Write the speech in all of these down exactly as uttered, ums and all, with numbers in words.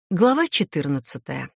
Глава четырнадцатая.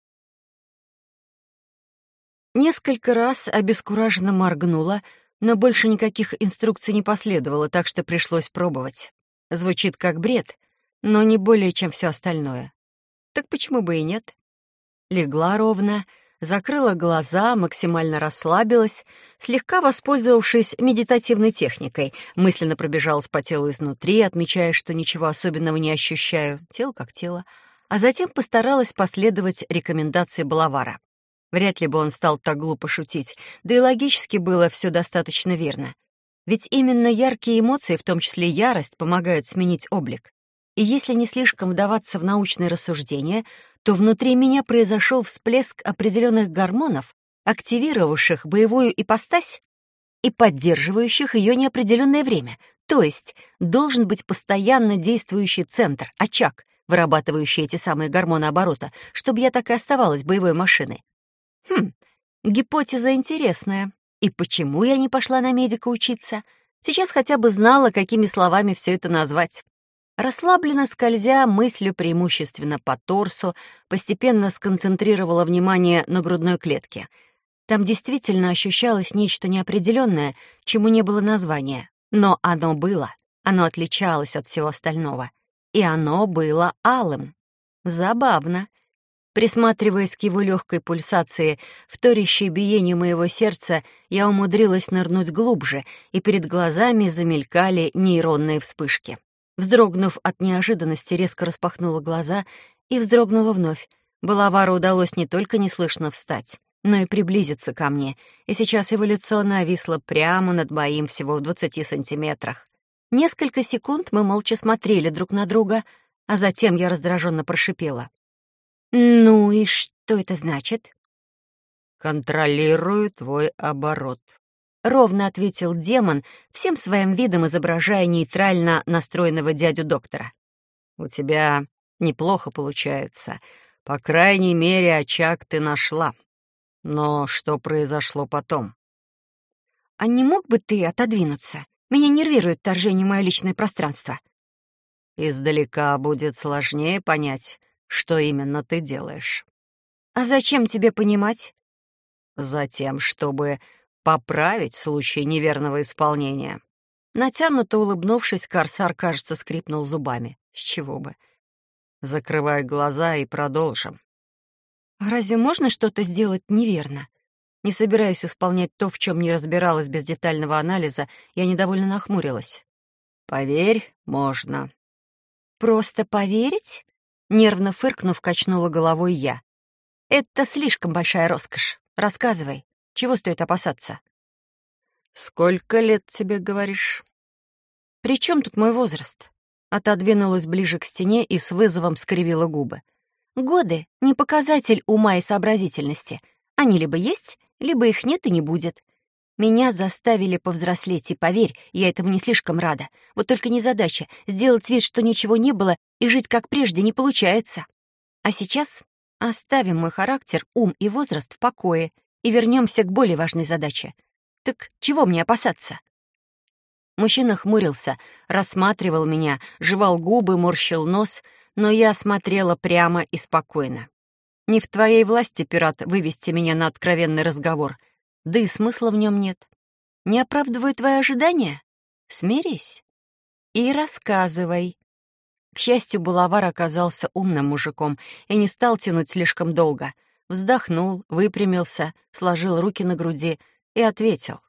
Несколько раз обескураженно моргнула, но больше никаких инструкций не последовало, так что пришлось пробовать. Звучит как бред, но не более, чем все остальное. Так почему бы и нет? Легла ровно, закрыла глаза, максимально расслабилась, слегка воспользовавшись медитативной техникой, мысленно пробежалась по телу изнутри, отмечая, что ничего особенного не ощущаю, тело как тело, а затем постаралась последовать рекомендации Балавара. Вряд ли бы он стал так глупо шутить, да и логически было все достаточно верно. Ведь именно яркие эмоции, в том числе ярость, помогают сменить облик. И если не слишком вдаваться в научные рассуждения, то внутри меня произошел всплеск определенных гормонов, активировавших боевую ипостась и поддерживающих ее неопределенное время. То есть должен быть постоянно действующий центр, очаг, вырабатывающий эти самые гормоны оборота, чтобы я так и оставалась боевой машиной. Хм, гипотеза интересная. И почему я не пошла на медика учиться? Сейчас хотя бы знала, какими словами все это назвать. Расслабленно скользя мыслью преимущественно по торсу, постепенно сконцентрировала внимание на грудной клетке. Там действительно ощущалось нечто неопределенное, чему не было названия. Но оно было, оно отличалось от всего остального. И оно было алым. Забавно. Присматриваясь к его легкой пульсации, вторящей биению моего сердца, я умудрилась нырнуть глубже, и перед глазами замелькали нейронные вспышки. Вздрогнув от неожиданности, резко распахнула глаза и вздрогнула вновь. Балавару удалось не только неслышно встать, но и приблизиться ко мне, и сейчас его лицо нависло прямо над моим всего в двадцати сантиметрах. Несколько секунд мы молча смотрели друг на друга, а затем я раздраженно прошипела. «Ну и что это значит?» «Контролирую твой оборот», — ровно ответил демон, всем своим видом изображая нейтрально настроенного дядю-доктора. «У тебя неплохо получается. По крайней мере, очаг ты нашла. Но что произошло потом?» «А не мог бы ты отодвинуться? Меня нервирует вторжение в мое личное пространство». «Издалека будет сложнее понять, что именно ты делаешь». «А зачем тебе понимать?» «Затем, чтобы поправить случай неверного исполнения». Натянуто улыбнувшись, корсар, кажется, скрипнул зубами. С чего бы? «Закрывай глаза и продолжим». А разве можно что-то сделать неверно? Не собираясь исполнять то, в чем не разбиралась без детального анализа, я недовольно нахмурилась. «Поверь, можно». «Просто поверить?» Нервно фыркнув, качнула головой я. «Это слишком большая роскошь. Рассказывай, чего стоит опасаться?» «Сколько лет тебе, говоришь?» «При чем тут мой возраст?» Отодвинулась ближе к стене и с вызовом скривила губы. «Годы — не показатель ума и сообразительности. Они либо есть, либо их нет и не будет. Меня заставили повзрослеть, и, поверь, я этому не слишком рада. Вот только незадача — сделать вид, что ничего не было, и жить как прежде не получается. А сейчас оставим мой характер, ум и возраст в покое и вернемся к более важной задаче. Так чего мне опасаться?» Мужчина хмурился, рассматривал меня, жевал губы, морщил нос, но я смотрела прямо и спокойно. Не в твоей власти, пират, вывести меня на откровенный разговор, да и смысла в нем нет. Не оправдываю твои ожидания? Смирись и рассказывай. К счастью, Балавар оказался умным мужиком и не стал тянуть слишком долго. Вздохнул, выпрямился, сложил руки на груди и ответил.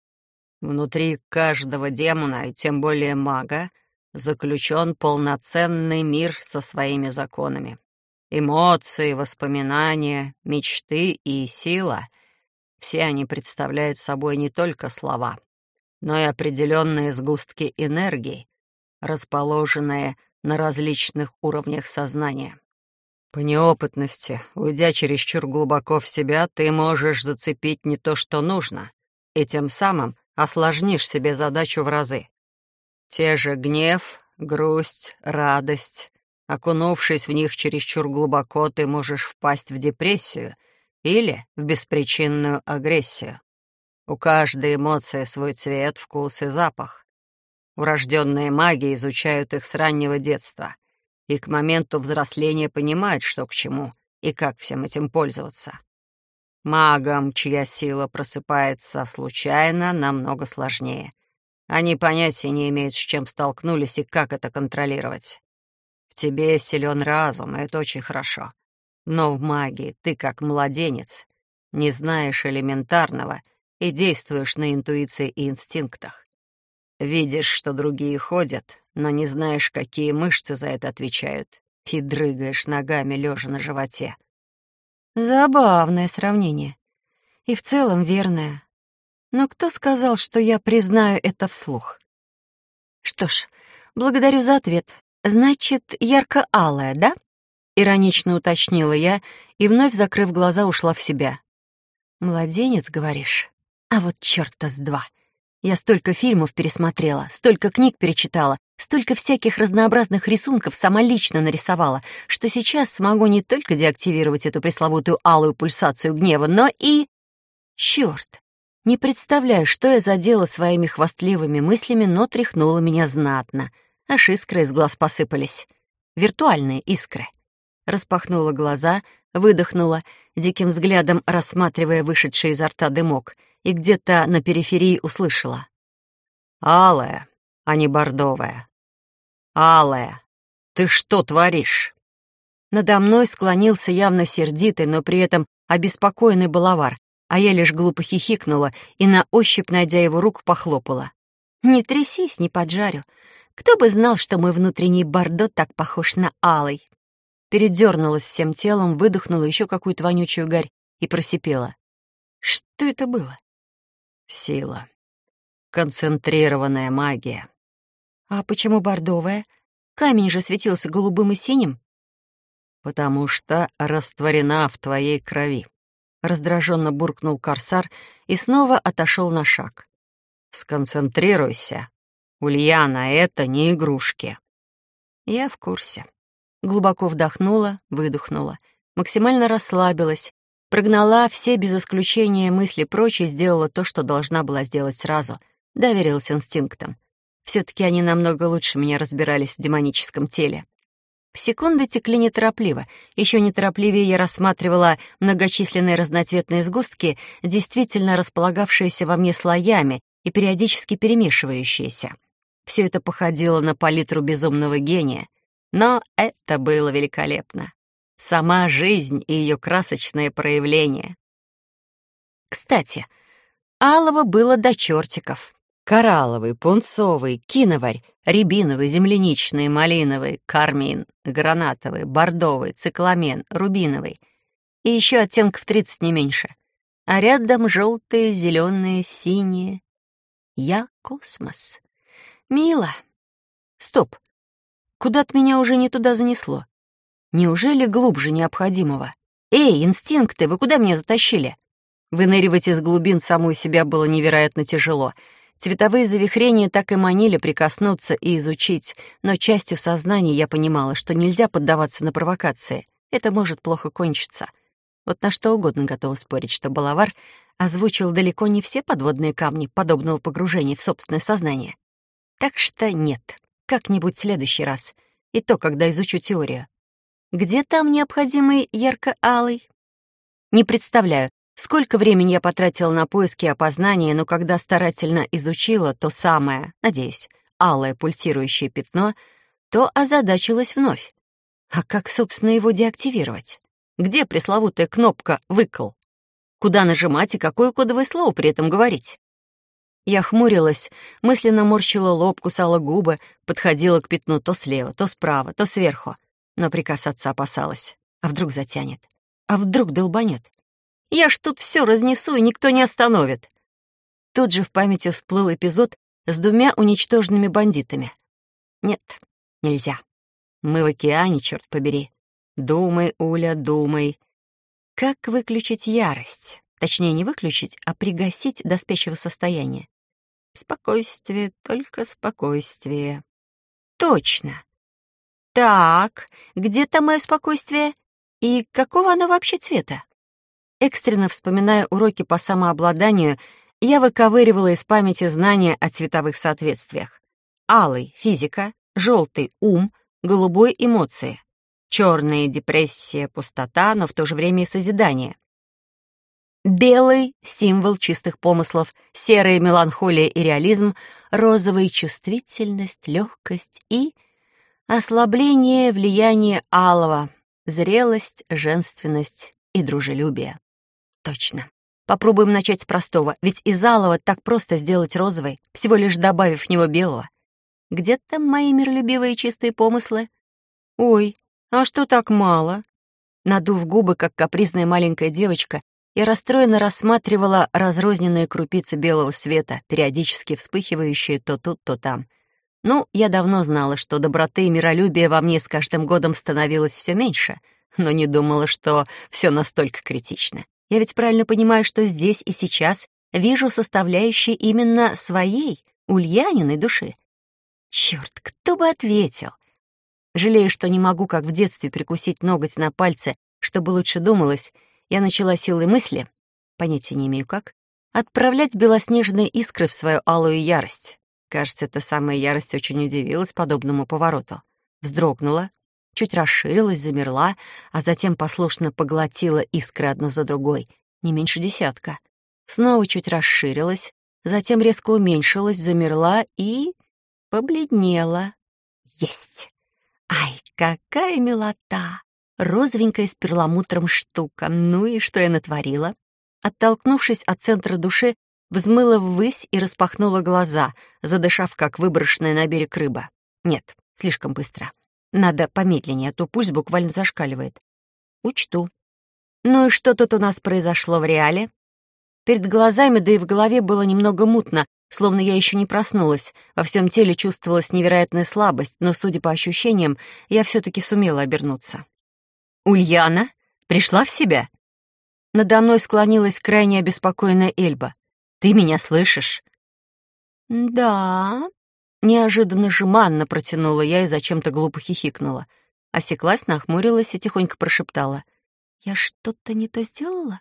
«Внутри каждого демона, и тем более мага, заключен полноценный мир со своими законами. Эмоции, воспоминания, мечты и сила — все они представляют собой не только слова, но и определенные сгустки энергии, расположенные на различных уровнях сознания. По неопытности, уйдя чересчур глубоко в себя, ты можешь зацепить не то, что нужно, и тем самым осложнишь себе задачу в разы. Те же гнев, грусть, радость. Окунувшись в них чересчур глубоко, ты можешь впасть в депрессию или в беспричинную агрессию. У каждой эмоции свой цвет, вкус и запах. Врожденные маги изучают их с раннего детства и к моменту взросления понимают, что к чему и как всем этим пользоваться. Магам, чья сила просыпается случайно, намного сложнее. Они понятия не имеют, с чем столкнулись и как это контролировать. В тебе силен разум, и это очень хорошо. Но в магии ты, как младенец, не знаешь элементарного и действуешь на интуиции и инстинктах. Видишь, что другие ходят, но не знаешь, какие мышцы за это отвечают, и дрыгаешь ногами, лежа на животе. Забавное сравнение. И в целом верное. Но кто сказал, что я признаю это вслух? Что ж, благодарю за ответ. Значит, ярко-алая, да? Иронично уточнила я и, вновь закрыв глаза, ушла в себя. Младенец, говоришь? А вот чёрта с два. Я столько фильмов пересмотрела, столько книг перечитала, столько всяких разнообразных рисунков сама лично нарисовала, что сейчас смогу не только деактивировать эту пресловутую алую пульсацию гнева, но и... Чёрт! Не представляю, что я задела своими хвастливыми мыслями, но тряхнула меня знатно. Аж искры из глаз посыпались. Виртуальные искры. Распахнула глаза, выдохнула, диким взглядом рассматривая вышедший изо рта дымок, и где-то на периферии услышала. «Алая, а не бордовая. Алая, ты что творишь?» Надо мной склонился явно сердитый, но при этом обеспокоенный баловар, а я лишь глупо хихикнула и на ощупь, найдя его руку, похлопала. «Не трясись, не поджарю. Кто бы знал, что мой внутренний бордо так похож на алый?» Передернулась всем телом, выдохнула еще какую-то вонючую гарь и просипела. «Что это было?» «Сила. Концентрированная магия». «А почему бордовая? Камень же светился голубым и синим». «Потому что растворена в твоей крови», — раздраженно буркнул корсар и снова отошел на шаг. «Сконцентрируйся. Ульяна, это не игрушки». Я в курсе. Глубоко вдохнула, выдохнула, максимально расслабилась, прогнала все без исключения мысли прочь и сделала то, что должна была сделать сразу. Доверилась инстинктам. Все-таки они намного лучше меня разбирались в демоническом теле. Секунды текли неторопливо. Еще неторопливее я рассматривала многочисленные разноцветные сгустки, действительно располагавшиеся во мне слоями и периодически перемешивающиеся. Все это походило на палитру безумного гения. Но это было великолепно. Сама жизнь и ее красочное проявление. Кстати, алого было до чертиков. Коралловый, пунцовый, киноварь, рябиновый, земляничный, малиновый, кармин, гранатовый, бордовый, цикламен, рубиновый. И еще оттенков тридцать не меньше. А рядом желтые, зеленые, синие. Я космос. Мило. Стоп. Куда-то меня уже не туда занесло. Неужели глубже необходимого? Эй, инстинкты, вы куда меня затащили? Выныривать из глубин самой себя было невероятно тяжело. Цветовые завихрения так и манили прикоснуться и изучить, но частью сознания я понимала, что нельзя поддаваться на провокации. Это может плохо кончиться. Вот на что угодно готова спорить, что Балавар озвучил далеко не все подводные камни подобного погружения в собственное сознание. Так что нет. Как-нибудь в следующий раз. И то, когда изучу теорию. Где там необходимый ярко-алый? Не представляю, сколько времени я потратила на поиски и опознание, но когда старательно изучила то самое, надеюсь, алое пульсирующее пятно, то озадачилась вновь. А как, собственно, его деактивировать? Где пресловутая кнопка «выкл»? Куда нажимать и какое кодовое слово при этом говорить? Я хмурилась, мысленно морщила лоб, кусала губы, подходила к пятну то слева, то справа, то сверху. Но прикасаться опасалась. А вдруг затянет? А вдруг долбанет? Я ж тут все разнесу, и никто не остановит. Тут же в памяти всплыл эпизод с двумя уничтоженными бандитами. Нет, нельзя. Мы в океане, черт побери. Думай, Уля, думай. Как выключить ярость? Точнее, не выключить, а пригасить до спящего состояния. Спокойствие, только спокойствие. Точно. Так, где там мое спокойствие? И какого оно вообще цвета? Экстренно вспоминая уроки по самообладанию, я выковыривала из памяти знания о цветовых соответствиях. Алый — физика, желтый — ум, голубой — эмоции. Черная — депрессия, пустота, но в то же время и созидание. Белый — символ чистых помыслов, серый — меланхолия и реализм, розовый — чувствительность, легкость и ослабление влияния алого, зрелость, женственность и дружелюбие. Точно. Попробуем начать с простого, ведь из алого так просто сделать розовый, всего лишь добавив в него белого. Где там мои миролюбивые чистые помыслы? Ой, а что так мало? Надув губы, как капризная маленькая девочка, я расстроенно рассматривала разрозненные крупицы белого света, периодически вспыхивающие то тут, то там. Ну, я давно знала, что доброты и миролюбия во мне с каждым годом становилось все меньше, но не думала, что все настолько критично. Я ведь правильно понимаю, что здесь и сейчас вижу составляющие именно своей, Ульяниной души. Черт, кто бы ответил? Жалею, что не могу, как в детстве, прикусить ноготь на пальце, чтобы лучше думалось. Я начала силой мысли, понятия не имею как, отправлять белоснежные искры в свою алую ярость. Кажется, эта самая ярость очень удивилась подобному повороту. Вздрогнула, чуть расширилась, замерла, а затем послушно поглотила искры одну за другой, не меньше десятка. Снова чуть расширилась, затем резко уменьшилась, замерла и побледнела. Есть! Ай, какая милота! Розовенькая с перламутром штука. Ну и что я натворила? Оттолкнувшись от центра души, взмыла ввысь и распахнула глаза, задышав, как выброшенная на берег рыба. Нет, слишком быстро. Надо помедленнее, а то пульс буквально зашкаливает. Учту. Ну и что тут у нас произошло в реале? Перед глазами, да и в голове было немного мутно, словно я еще не проснулась. Во всем теле чувствовалась невероятная слабость, но, судя по ощущениям, я все-таки сумела обернуться. «Ульяна? Пришла в себя?» Надо мной склонилась крайне обеспокоенная Эльба. «Ты меня слышишь?» «Да», — неожиданно жеманно протянула я и зачем-то глупо хихикнула. Осеклась, нахмурилась и тихонько прошептала. «Я что-то не то сделала?»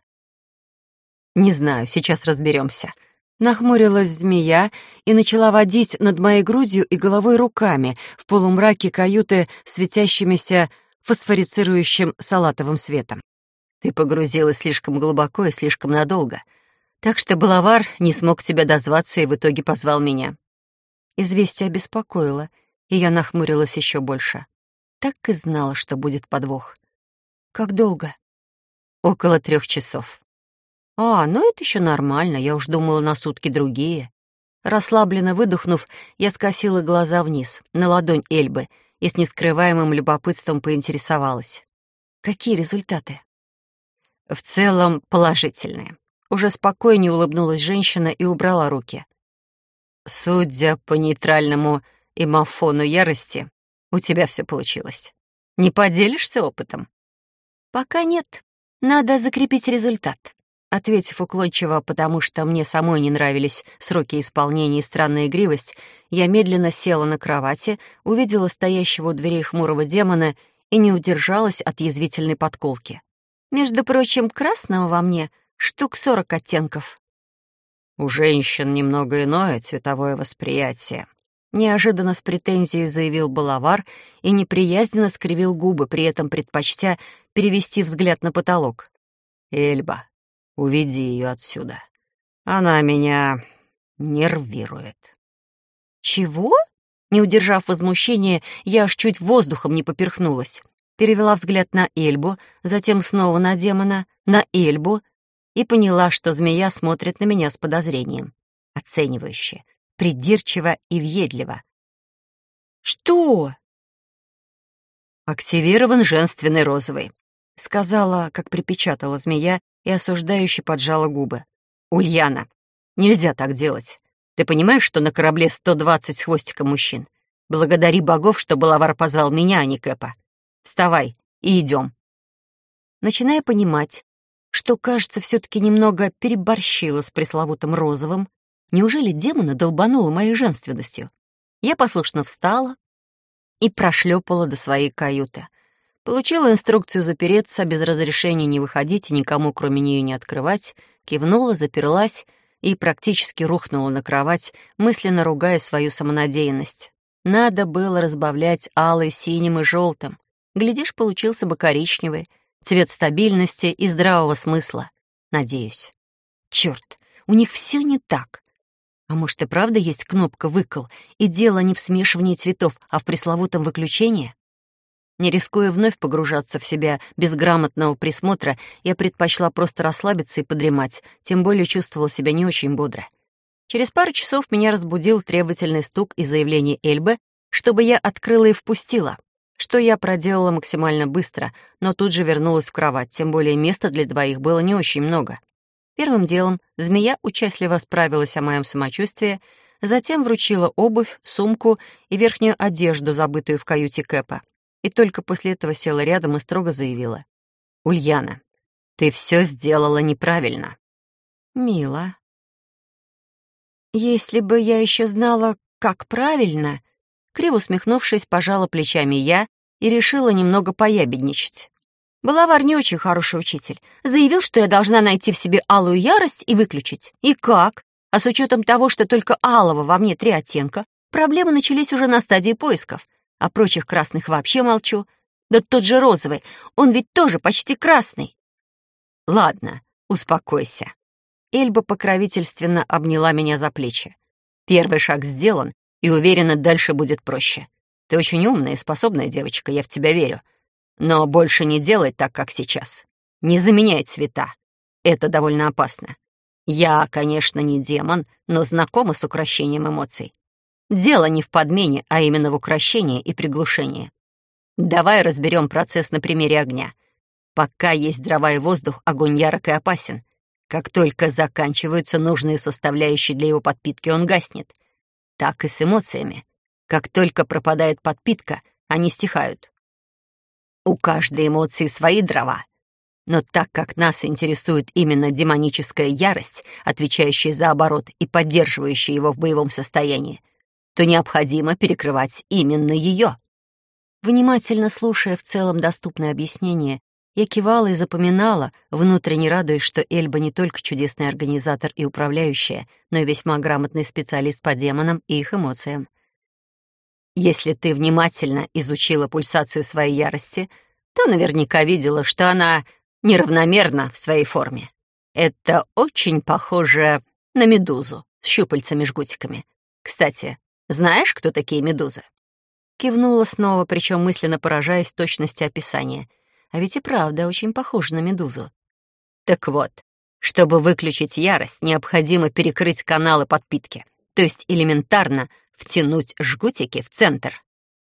«Не знаю, сейчас разберемся». Нахмурилась змея и начала водить над моей грудью и головой руками в полумраке каюты светящимися фосфорицирующим салатовым светом. Ты погрузилась слишком глубоко и слишком надолго, так что Балавар не смог тебя дозваться и в итоге позвал меня. Известие обеспокоило, и я нахмурилась еще больше. Так и знала, что будет подвох. Как долго? Около трех часов. А, ну это еще нормально, я уж думала на сутки другие. Расслабленно выдохнув, я скосила глаза вниз, на ладонь Эльбы, и с нескрываемым любопытством поинтересовалась. Какие результаты? В целом положительные. Уже спокойнее улыбнулась женщина и убрала руки. Судя по нейтральному эмофону ярости, у тебя все получилось. Не поделишься опытом? Пока нет. Надо закрепить результат. Ответив уклончиво, потому что мне самой не нравились сроки исполнения и странная игривость, я медленно села на кровати, увидела стоящего у дверей хмурого демона и не удержалась от язвительной подколки. Между прочим, красного во мне штук сорок оттенков. У женщин немного иное цветовое восприятие. Неожиданно с претензией заявил Балавар и неприязненно скривил губы, при этом предпочтя перевести взгляд на потолок. «Эльба, уведи ее отсюда. Она меня нервирует». «Чего?» Не удержав возмущения, я аж чуть воздухом не поперхнулась. Перевела взгляд на Эльбу, затем снова на демона, на Эльбу и поняла, что змея смотрит на меня с подозрением. Оценивающе, придирчиво и въедливо. «Что?» «Активирован женственный розовый», — сказала, как припечатала змея, и осуждающе поджала губы. «Ульяна, нельзя так делать. Ты понимаешь, что на корабле сто двадцать с хвостиком мужчин? Благодари богов, что Балавар позвал меня, а не Кэпа. Вставай и идем». Начиная понимать, что, кажется, все-таки немного переборщила с пресловутым розовым, неужели демона долбанула моей женственностью? Я послушно встала и прошлепала до своей каюты. Получила инструкцию запереться, без разрешения не выходить и никому, кроме нее, не открывать, кивнула, заперлась и практически рухнула на кровать, мысленно ругая свою самонадеянность. Надо было разбавлять алый синим и желтым. Глядишь, получился бы коричневый. Цвет стабильности и здравого смысла. Надеюсь. Черт, у них все не так. А может, и правда есть кнопка «выкл», и дело не в смешивании цветов, а в пресловутом выключении? Не рискуя вновь погружаться в себя без грамотного присмотра, я предпочла просто расслабиться и подремать, тем более чувствовала себя не очень бодро. Через пару часов меня разбудил требовательный стук и заявление Эльбы, чтобы я открыла и впустила, что я проделала максимально быстро, но тут же вернулась в кровать, тем более места для двоих было не очень много. Первым делом змея участливо справилась о моем самочувствии, затем вручила обувь, сумку и верхнюю одежду, забытую в каюте Кэпа. И только после этого села рядом и строго заявила: «Ульяна, ты все сделала неправильно». «Мило. Если бы я еще знала, как правильно...» Криво усмехнувшись, пожала плечами я и решила немного поябедничать. Балавар не очень хороший учитель. Заявил, что я должна найти в себе алую ярость и выключить. И как? А с учетом того, что только алого во мне три оттенка, проблемы начались уже на стадии поисков. О прочих красных вообще молчу. Да тот же розовый, он ведь тоже почти красный. Ладно, успокойся. Эльба покровительственно обняла меня за плечи. Первый шаг сделан, и уверена, дальше будет проще. Ты очень умная и способная девочка, я в тебя верю. Но больше не делай так, как сейчас. Не заменяй цвета. Это довольно опасно. Я, конечно, не демон, но знакома с укрощением эмоций. Дело не в подмене, а именно в укрощении и приглушении. Давай разберем процесс на примере огня. Пока есть дрова и воздух, огонь ярок и опасен. Как только заканчиваются нужные составляющие для его подпитки, он гаснет. Так и с эмоциями. Как только пропадает подпитка, они стихают. У каждой эмоции свои дрова. Но так как нас интересует именно демоническая ярость, отвечающая за оборот и поддерживающая его в боевом состоянии, то необходимо перекрывать именно ее. Внимательно слушая в целом доступное объяснение, я кивала и запоминала, внутренне радуясь, что Эльба не только чудесный организатор и управляющая, но и весьма грамотный специалист по демонам и их эмоциям. Если ты внимательно изучила пульсацию своей ярости, то наверняка видела, что она неравномерна в своей форме. Это очень похоже на медузу с щупальцами-жгутиками. Кстати, знаешь, кто такие медузы? Кивнула снова, причем мысленно поражаясь точности описания. А ведь и правда очень похоже на медузу. Так вот, чтобы выключить ярость, необходимо перекрыть каналы подпитки, то есть элементарно втянуть жгутики в центр.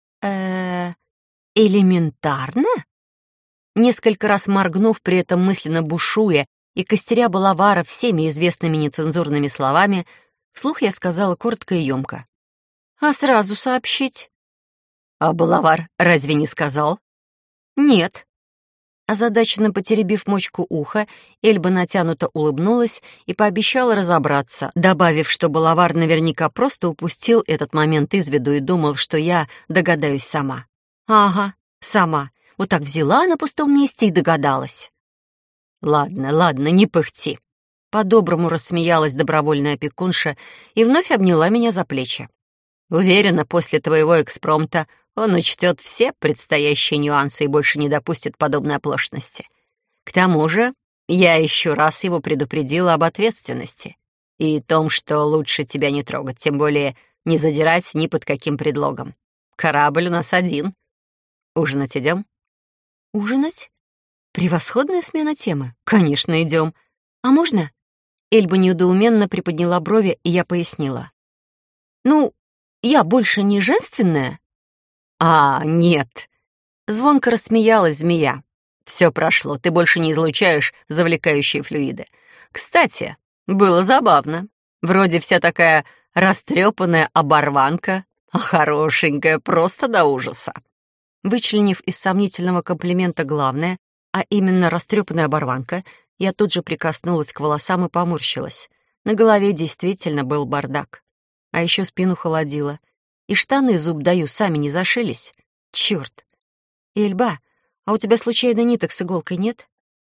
э элементарно? Несколько раз моргнув, при этом мысленно бушуя и костеря Балавара всеми известными нецензурными словами, вслух я сказала коротко и ёмко: «А сразу сообщить?» «А Балавар разве не сказал?» «Нет». Озадаченно потеребив мочку уха, Эльба натянуто улыбнулась и пообещала разобраться, добавив, что Балавар наверняка просто упустил этот момент из виду и думал, что я догадаюсь сама. «Ага, сама. Вот так взяла на пустом месте и догадалась». «Ладно, ладно, не пыхти». По-доброму рассмеялась добровольная опекунша и вновь обняла меня за плечи. «Уверена, после твоего экспромта он учтет все предстоящие нюансы и больше не допустит подобной оплошности. К тому же я еще раз его предупредила об ответственности и том, что лучше тебя не трогать, тем более не задирать ни под каким предлогом. Корабль у нас один. Ужинать идем?» «Ужинать? Превосходная смена темы. Конечно, идем. А можно?» Эльба недоуменно приподняла брови, и я пояснила. «Ну, я больше не женственная?» «А, нет!» Звонко рассмеялась змея. «Все прошло, ты больше не излучаешь завлекающие флюиды. Кстати, было забавно. Вроде вся такая растрепанная оборванка, а хорошенькая просто до ужаса». Вычленив из сомнительного комплимента главное, а именно растрепанная оборванка, я тут же прикоснулась к волосам и поморщилась. На голове действительно был бардак. А еще спину холодило. И штаны, зуб даю, сами не зашились. Черт! Эльба, а у тебя случайно ниток с иголкой нет?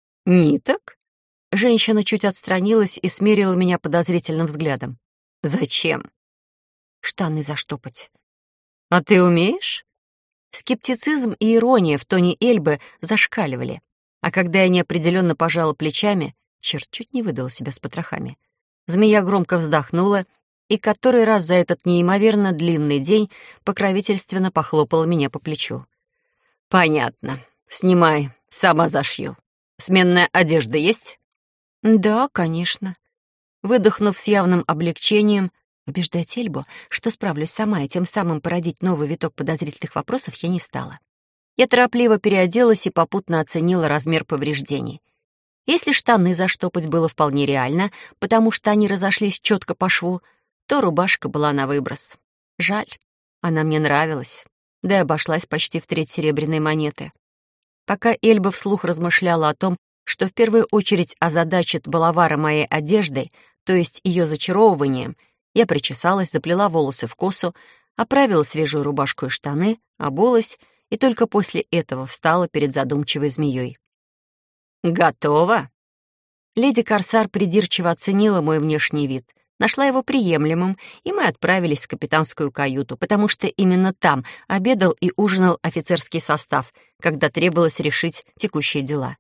Ниток? Женщина чуть отстранилась и смерила меня подозрительным взглядом. Зачем? Штаны заштопать. «А ты умеешь?» Скептицизм и ирония в тоне Эльбы зашкаливали, а когда я неопределенно пожала плечами, черт, чуть не выдала себя с потрохами, змея громко вздохнула и который раз за этот неимоверно длинный день покровительственно похлопала меня по плечу. «Понятно. Снимай, сама зашью. Сменная одежда есть?» «Да, конечно». Выдохнув с явным облегчением, убеждать Эльбу, что справлюсь сама, и тем самым породить новый виток подозрительных вопросов я не стала. Я торопливо переоделась и попутно оценила размер повреждений. Если штаны заштопать было вполне реально, потому что они разошлись четко по шву, то рубашка была на выброс. Жаль, она мне нравилась, да и обошлась почти в треть серебряной монеты. Пока Эльба вслух размышляла о том, что в первую очередь озадачит балавара моей одеждой, то есть ее зачаровыванием, я причесалась, заплела волосы в косу, оправила свежую рубашку и штаны, обулась и только после этого встала перед задумчивой змеей. «Готово?» Леди Корсар придирчиво оценила мой внешний вид, нашла его приемлемым, и мы отправились в капитанскую каюту, потому что именно там обедал и ужинал офицерский состав, когда требовалось решить текущие дела.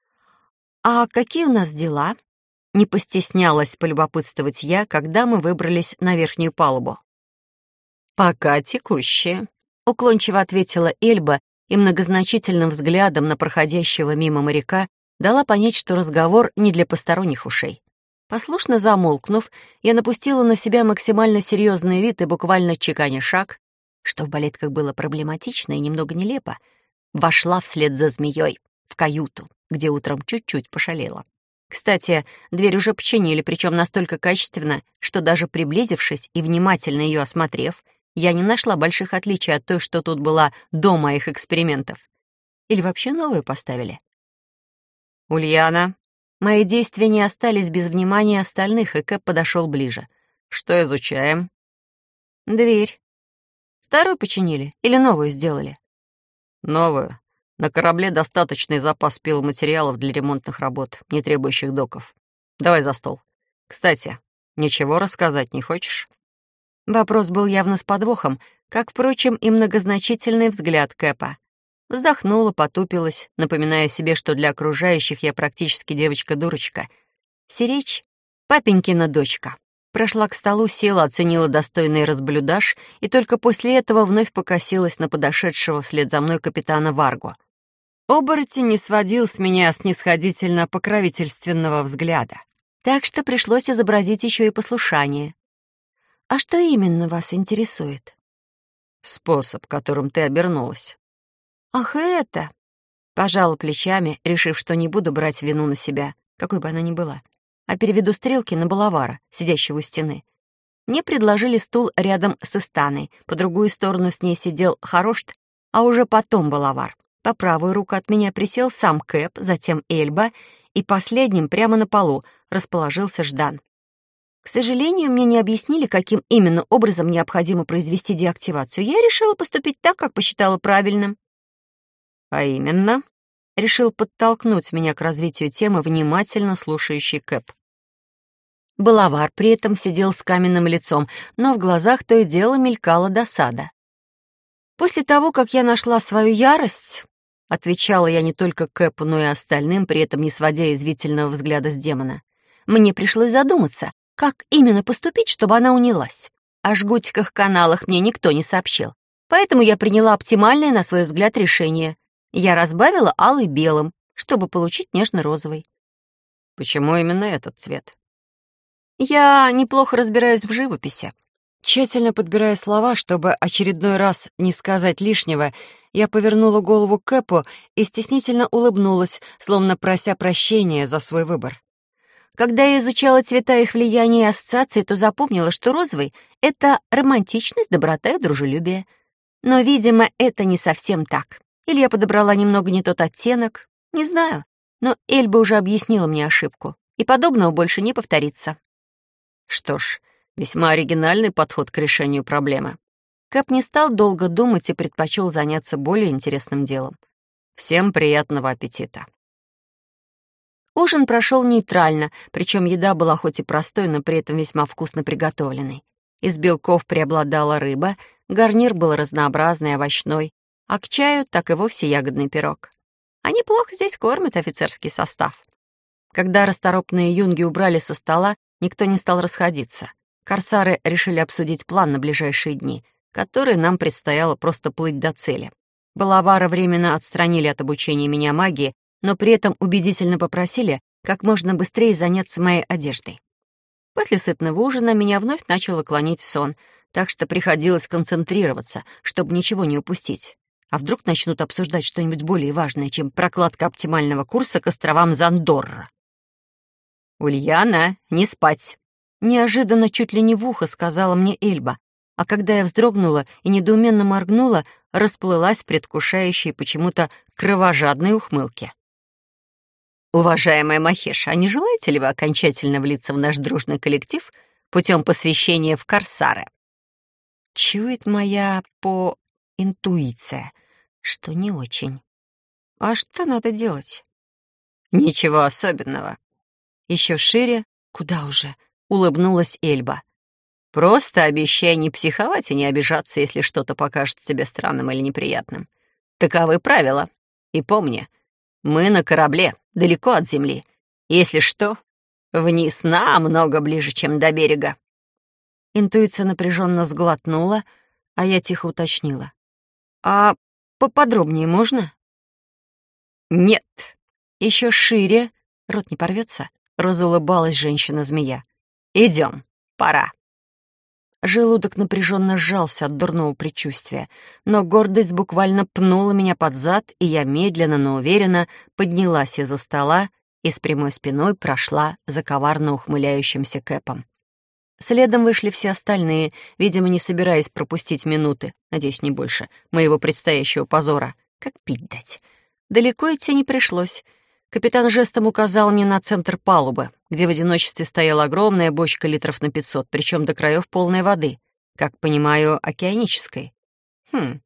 «А какие у нас дела?» Не постеснялась полюбопытствовать я, когда мы выбрались на верхнюю палубу. «Пока текущие», — уклончиво ответила Эльба и многозначительным взглядом на проходящего мимо моряка дала понять, что разговор не для посторонних ушей. Послушно замолкнув, я напустила на себя максимально серьезный вид и буквально чеканя шаг, что в балетках было проблематично и немного нелепо, вошла вслед за змеей в каюту, где утром чуть-чуть пошалела. Кстати, дверь уже починили, причем настолько качественно, что даже приблизившись и внимательно ее осмотрев, я не нашла больших отличий от той, что тут была до моих экспериментов. Или вообще новую поставили? «Ульяна». Мои действия не остались без внимания остальных, и Кэп подошел ближе. «Что изучаем?» «Дверь. Старую починили или новую сделали?» «Новую. На корабле достаточный запас пиломатериалов для ремонтных работ, не требующих доков. Давай за стол. Кстати, ничего рассказать не хочешь?» Вопрос был явно с подвохом, как, впрочем, и многозначительный взгляд Кэпа. Вздохнула, потупилась, напоминая себе, что для окружающих я практически девочка-дурочка. Сиречь — папенькина дочка. Прошла к столу, села, оценила достойный разблюдаж и только после этого вновь покосилась на подошедшего вслед за мной капитана Варгу. Оборотень не сводил с меня снисходительно-покровительственного взгляда, так что пришлось изобразить еще и послушание. «А что именно вас интересует?» «Способ, которым ты обернулась». «Ах, это!» Пожала плечами, решив, что не буду брать вину на себя, какой бы она ни была, а переведу стрелки на балавара, сидящего у стены. Мне предложили стул рядом с Истаной, по другую сторону с ней сидел Харошт, а уже потом балавар. По правую руку от меня присел сам Кэп, затем Эльба, и последним прямо на полу расположился Ждан. К сожалению, мне не объяснили, каким именно образом необходимо произвести деактивацию. Я решила поступить так, как посчитала правильным. «А именно?» — решил подтолкнуть меня к развитию темы внимательно слушающий Кэп. Балавар при этом сидел с каменным лицом, но в глазах то и дело мелькала досада. «После того, как я нашла свою ярость», — отвечала я не только Кэпу, но и остальным, при этом не сводя извительного взгляда с демона, «мне пришлось задуматься, как именно поступить, чтобы она унялась. О жгутиках-каналах мне никто не сообщил, поэтому я приняла оптимальное, на свой взгляд, решение. Я разбавила алый белым, чтобы получить нежно-розовый». «Почему именно этот цвет?» «Я неплохо разбираюсь в живописи». Тщательно подбирая слова, чтобы очередной раз не сказать лишнего, я повернула голову к Кэпу и стеснительно улыбнулась, словно прося прощения за свой выбор. Когда я изучала цвета их влияния и ассоциаций, то запомнила, что розовый — это романтичность, доброта и дружелюбие. Но, видимо, это не совсем так. Или я подобрала немного не тот оттенок, не знаю. Но Эльба уже объяснила мне ошибку, и подобного больше не повторится. Что ж, весьма оригинальный подход к решению проблемы. Кэп не стал долго думать и предпочел заняться более интересным делом. Всем приятного аппетита. Ужин прошел нейтрально, причем еда была хоть и простой, но при этом весьма вкусно приготовленной. Из белков преобладала рыба, гарнир был разнообразный, овощной, а к чаю так и вовсе ягодный пирог. А неплохо здесь кормят офицерский состав. Когда расторопные юнги убрали со стола, никто не стал расходиться. Корсары решили обсудить план на ближайшие дни, который нам предстояло просто плыть до цели. Балавара временно отстранили от обучения меня магии, но при этом убедительно попросили как можно быстрее заняться моей одеждой. После сытного ужина меня вновь начало клонить в сон, так что приходилось концентрироваться, чтобы ничего не упустить. А вдруг начнут обсуждать что-нибудь более важное, чем прокладка оптимального курса к островам Зандорра? «Ульяна, не спать!» Неожиданно, чуть ли не в ухо, сказала мне Эльба, а когда я вздрогнула и недоуменно моргнула, расплылась в предвкушающей почему-то кровожадной ухмылке. «Уважаемая Махеша, а не желаете ли вы окончательно влиться в наш дружный коллектив путем посвящения в корсары?» Чует моя по интуиция, что не очень. А что надо делать? Ничего особенного. Еще шире, куда уже, улыбнулась Эльба. Просто обещай не психовать и не обижаться, если что-то покажется тебе странным или неприятным. Таковы правила. И помни, мы на корабле, далеко от земли. Если что, вниз намного ближе, чем до берега. Интуиция напряженно сглотнула, а я тихо уточнила. «А поподробнее можно?» «Нет». Еще шире, рот не порвется, разулыбалась женщина-змея. «Идем, пора». Желудок напряженно сжался от дурного предчувствия, но гордость буквально пнула меня под зад, и я медленно, но уверенно поднялась из-за стола и с прямой спиной прошла за коварно ухмыляющимся Кэпом. Следом вышли все остальные, видимо, не собираясь пропустить минуты, надеюсь, не больше, моего предстоящего позора. Как пить дать? Далеко идти не пришлось. Капитан жестом указал мне на центр палубы, где в одиночестве стояла огромная бочка литров на пятьсот, причем до краев полной воды, как понимаю, океанической. Хм,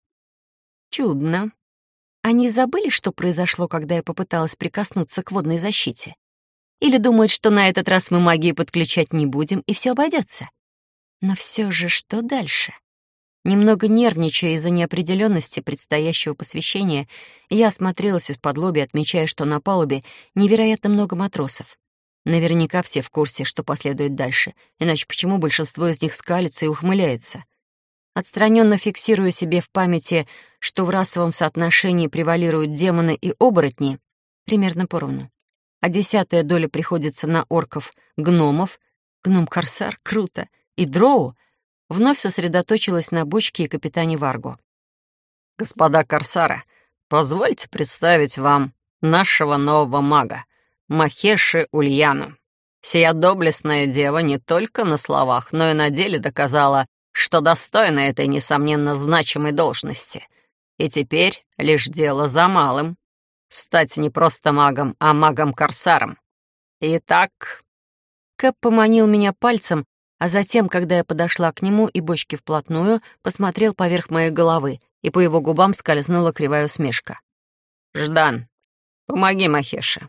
чудно. Они забыли, что произошло, когда я попыталась прикоснуться к водной защите? Или думают, что на этот раз мы магию подключать не будем, и все обойдется? Но все же что дальше? Немного нервничая из-за неопределенности предстоящего посвящения, я осмотрелась из-под лобья, отмечая, что на палубе невероятно много матросов. Наверняка все в курсе, что последует дальше, иначе почему большинство из них скалится и ухмыляется? Отстраненно фиксируя себе в памяти, что в расовом соотношении превалируют демоны и оборотни, примерно поровну, а десятая доля приходится на орков, гномов, гном-корсар, круто, и дроу, вновь сосредоточилась на бочке и капитане Варго. «Господа корсары, позвольте представить вам нашего нового мага, Махеши Ульяну. Сия доблестная дева не только на словах, но и на деле доказала, что достойна этой, несомненно, значимой должности. И теперь лишь дело за малым — стать не просто магом, а магом-корсаром. Итак...» Кэп поманил меня пальцем, а затем, когда я подошла к нему и бочке вплотную, посмотрел поверх моей головы, и по его губам скользнула кривая усмешка. «Ждан, помоги Махеше».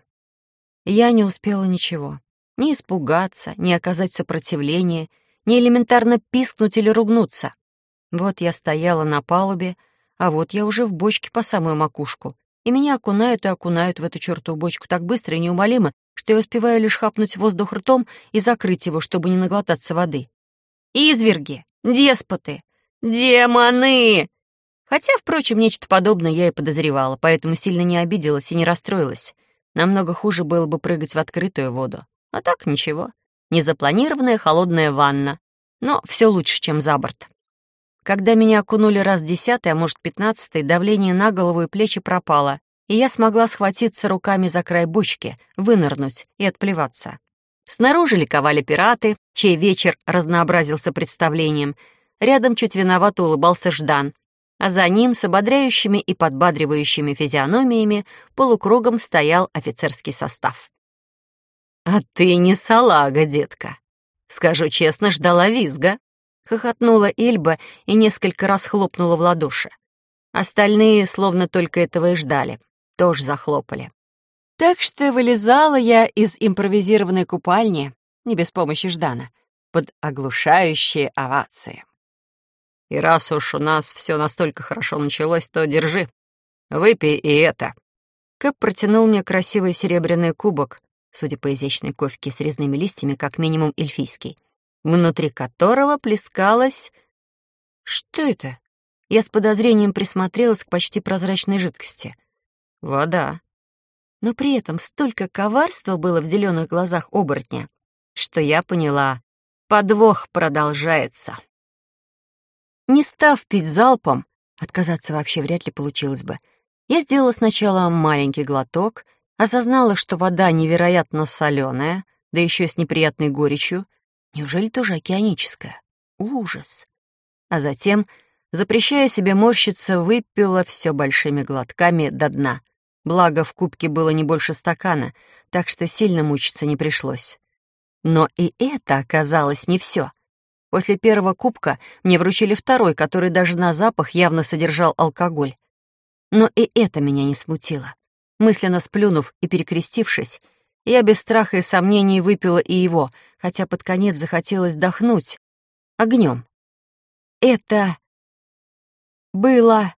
Я не успела ничего. Ни испугаться, ни оказать сопротивление, ни элементарно пискнуть или ругнуться. Вот я стояла на палубе, а вот я уже в бочке по самую макушку, и меня окунают и окунают в эту чертову бочку так быстро и неумолимо, что я успеваю лишь хапнуть воздух ртом и закрыть его, чтобы не наглотаться воды. Изверги, деспоты, демоны! Хотя, впрочем, нечто подобное я и подозревала, поэтому сильно не обиделась и не расстроилась. Намного хуже было бы прыгать в открытую воду. А так ничего. Незапланированная холодная ванна. Но все лучше, чем за борт. Когда меня окунули раз десятый, а может пятнадцатый, давление на голову и плечи пропало, и я смогла схватиться руками за край бочки, вынырнуть и отплеваться. Снаружи ликовали пираты, чей вечер разнообразился представлением. Рядом чуть виновато улыбался Ждан, а за ним с ободряющими и подбадривающими физиономиями полукругом стоял офицерский состав. «А ты не салага, детка. Скажу честно, ждала визга», — хохотнула Эльба и несколько раз хлопнула в ладоши. Остальные, словно только этого и ждали, тоже захлопали. Так что вылезала я из импровизированной купальни, не без помощи Ждана, под оглушающие овации. И раз уж у нас все настолько хорошо началось, то держи, выпей и это. Кэп протянул мне красивый серебряный кубок, судя по изящной ковке с резными листьями, как минимум эльфийский, внутри которого плескалась... Что это? Я с подозрением присмотрелась к почти прозрачной жидкости. Вода. Но при этом столько коварства было в зеленых глазах оборотня, что я поняла, подвох продолжается. Не став пить залпом, отказаться вообще вряд ли получилось бы, я сделала сначала маленький глоток, осознала, что вода невероятно соленая, да еще с неприятной горечью. Неужели тоже океаническая? Ужас. А затем, запрещая себе морщиться, выпила все большими глотками до дна. Благо, в кубке было не больше стакана, так что сильно мучиться не пришлось. Но и это оказалось не все. После первого кубка мне вручили второй, который даже на запах явно содержал алкоголь. Но и это меня не смутило. Мысленно сплюнув и перекрестившись, я без страха и сомнений выпила и его, хотя под конец захотелось дохнуть огнем. Это было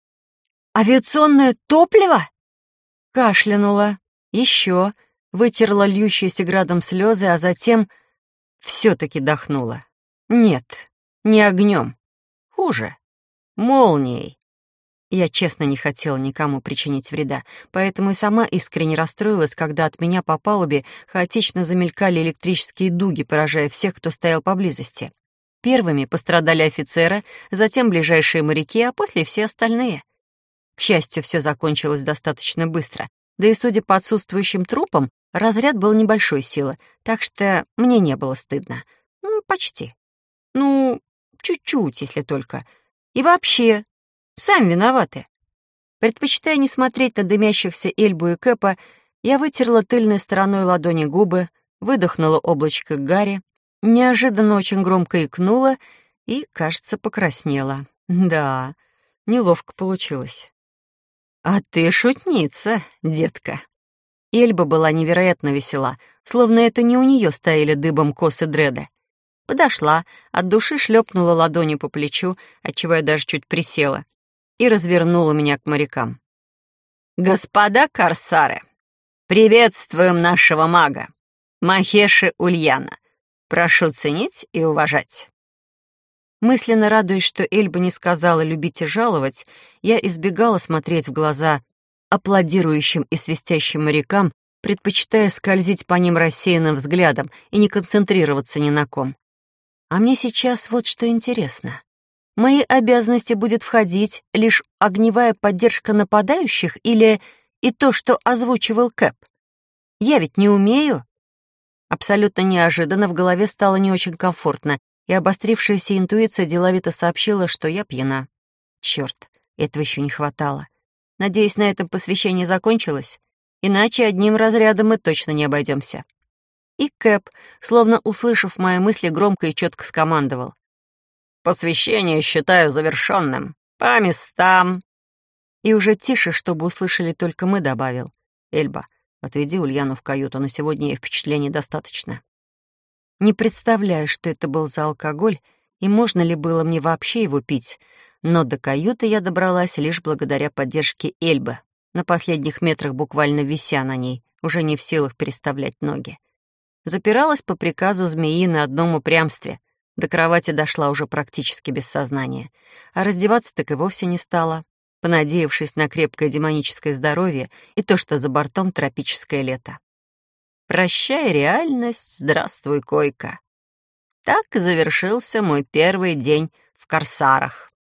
авиационное топливо? Кашлянула, еще, вытерла льющиеся градом слезы, а затем все-таки дохнула. Нет, не огнем. Хуже. Молнией. Я честно не хотела никому причинить вреда, поэтому и сама искренне расстроилась, когда от меня по палубе хаотично замелькали электрические дуги, поражая всех, кто стоял поблизости. Первыми пострадали офицеры, затем ближайшие моряки, а после все остальные. К счастью, все закончилось достаточно быстро, да и, судя по отсутствующим трупам, разряд был небольшой силы, так что мне не было стыдно. Ну, почти. Ну, чуть-чуть, если только. И вообще, сами виноваты. Предпочитая не смотреть на дымящихся Эльбу и Кэпа, я вытерла тыльной стороной ладони губы, выдохнула облачко гари, неожиданно очень громко икнула и, кажется, покраснела. Да, неловко получилось. «А ты шутница, детка». Эльба была невероятно весела, словно это не у нее стояли дыбом косы дреда. Подошла, от души шлепнула ладонью по плечу, отчего я даже чуть присела, и развернула меня к морякам. «Господа корсары, приветствуем нашего мага, Махеши Ульяна. Прошу ценить и уважать». Мысленно радуясь, что Эльба не сказала «любить и жаловать», я избегала смотреть в глаза аплодирующим и свистящим морякам, предпочитая скользить по ним рассеянным взглядом и не концентрироваться ни на ком. А мне сейчас вот что интересно. В мои обязанности будет входить лишь огневая поддержка нападающих или и то, что озвучивал Кэп? Я ведь не умею. Абсолютно неожиданно в голове стало не очень комфортно, и обострившаяся интуиция деловито сообщила, что я пьяна. Черт, этого еще не хватало. Надеюсь, на этом посвящение закончилось, иначе одним разрядом мы точно не обойдемся. И Кэп, словно услышав мои мысли, громко и четко скомандовал. «Посвящение считаю завершенным. По местам». И уже тише, чтобы услышали только мы, добавил. «Эльба, отведи Ульяну в каюту, на сегодня ей впечатлений достаточно». Не представляю, что это был за алкоголь, и можно ли было мне вообще его пить, но до каюты я добралась лишь благодаря поддержке Эльбы, на последних метрах буквально вися на ней, уже не в силах переставлять ноги. Запиралась по приказу змеи на одном упрямстве, до кровати дошла уже практически без сознания, а раздеваться так и вовсе не стала, понадеявшись на крепкое демоническое здоровье и то, что за бортом тропическое лето. Прощай, реальность, здравствуй, койка. Так завершился мой первый день в Корсарах.